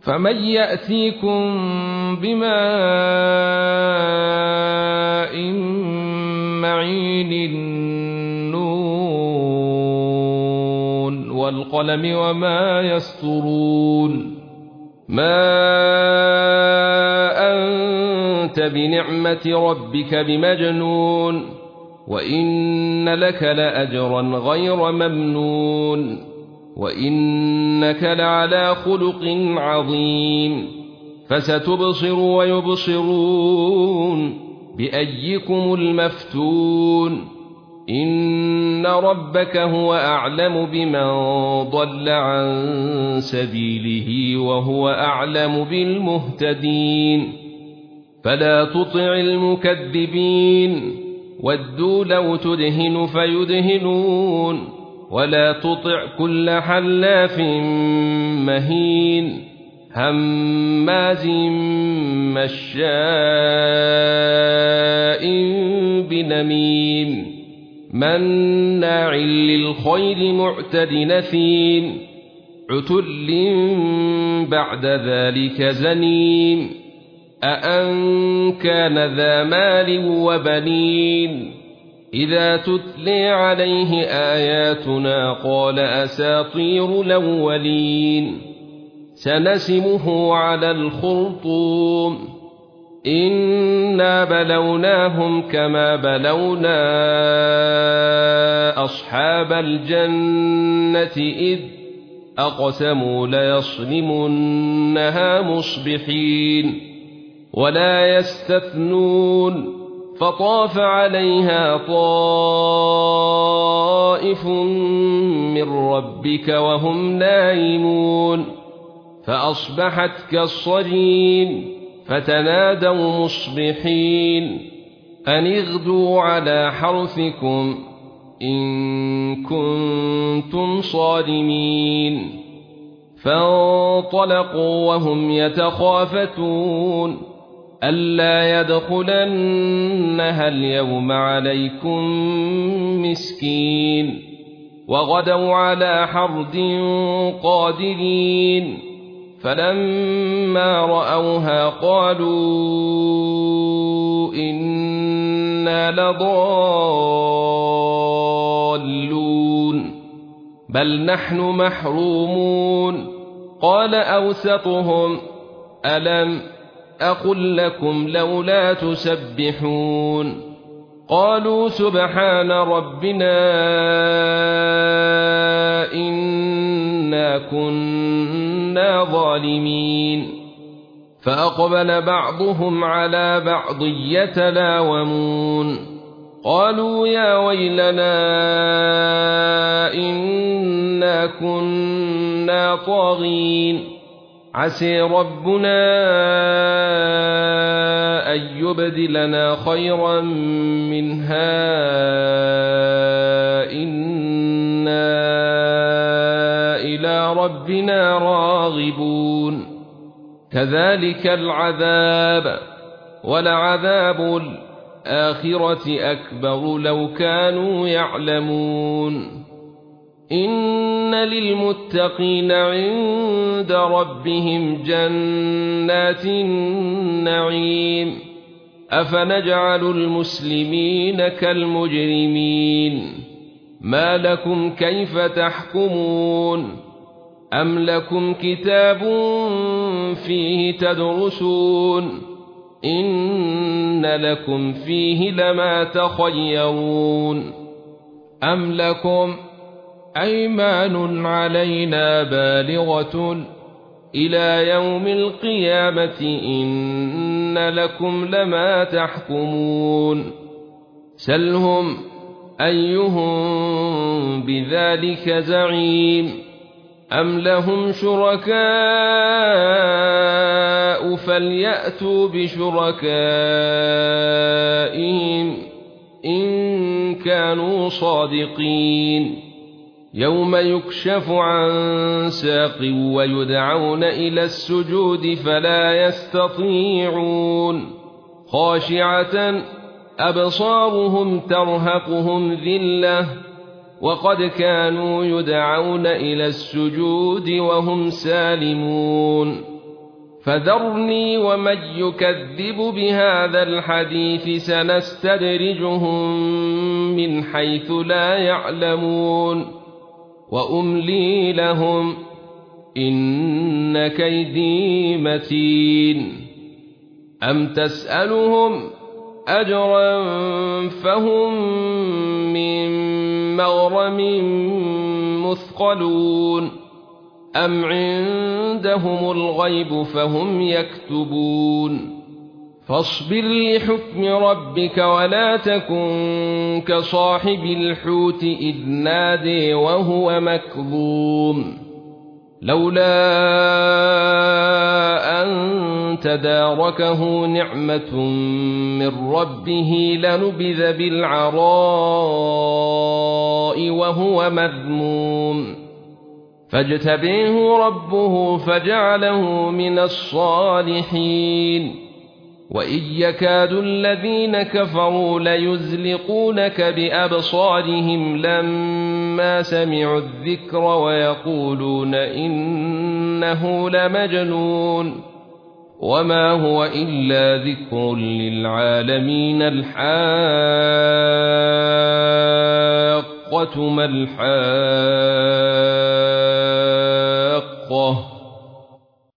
فمن يأتيكم بماء معين النون والقلم وما يسطرون ما أنت بنعمة ربك بمجنون وإن لك لأجرا غير ممنون وإنك لعلى خلق عظيم فستبصر ويبصرون بأيكم المفتون إن ربك هو أعلم بمن ضل عن سبيله وهو أعلم بالمهتدين فلا تطع المكذبين ودوا لو تدهن فيدهنون ولا تطع كل حلاف مهين هماز مشاء بنميم مناع للخير معتد نثيم عتل بعد ذلك زنيم أأن كان ذا مال وبنين إذا تتلي عليه آياتنا قال أساطير الأولين سنسمه على الخرطوم إنا بلوناهم كما بلونا أصحاب الجنة إذ أقسموا ليصرمنها مصبحين ولا يستثنون فطاف عليها طائف من ربك وهم نائمون فأصبحت كالصريم فتنادوا مصبحين أن اغدوا على حرثكم إن كنتم صارمين فانطلقوا وهم يتخافتون ألا يدخلنها اليوم عليكم مسكين وغدوا على حرد قادرين فلما رأوها قالوا إنا لضالون بل نحن محرومون قال أوسطهم ألم أقل لكم لولا تسبحون قالوا سبحان ربنا إنا كنا ظالمين فأقبل بعضهم على بعض يتلاومون قالوا يا ويلنا إنا كنا طاغين عسى ربنا أن يبدلنا خيرا منها إنا إلى ربنا راغبون كذلك العذاب ولعذاب الآخرة أكبر لو كانوا يعلمون إن للمتقين عند ربهم جنات النعيم أفنجعل المسلمين كالمجرمين ما لكم كيف تحكمون أم لكم كتاب فيه تدرسون إن لكم فيه لما تخيرون أم لكم أيمان علينا بالغة إلى يوم القيامة إن لكم لما تحكمون سلهم أيهم بذلك زعيم أم لهم شركاء فليأتوا بشركائهم إن كانوا صادقين يوم يكشف عن ساق ويدعون إلى السجود فلا يستطيعون خاشعة أبصارهم ترهقهم ذلة وقد كانوا يدعون إلى السجود وهم سالمون فذرني ومن يكذب بهذا الحديث سنستدرجهم من حيث لا يعلمون وأملي لهم إن كيدي متين أم تسألهم أجرا فهم من مغرم مثقلون أم عندهم الغيب فهم يكتبون فاصبر لحكم ربك ولا تكن كصاحب الحوت إذ نادي وهو مكظوم لولا أن تداركه نعمة من ربه لنبذ بالعراء وهو مذموم فاجتبيه ربه فجعله من الصالحين وإن يكاد الذين كفروا ليزلقونك بأبصارهم لما سمعوا الذكر ويقولون إنه لمجنون وما هو إلا ذكر للعالمين الحاقة ما الحاقة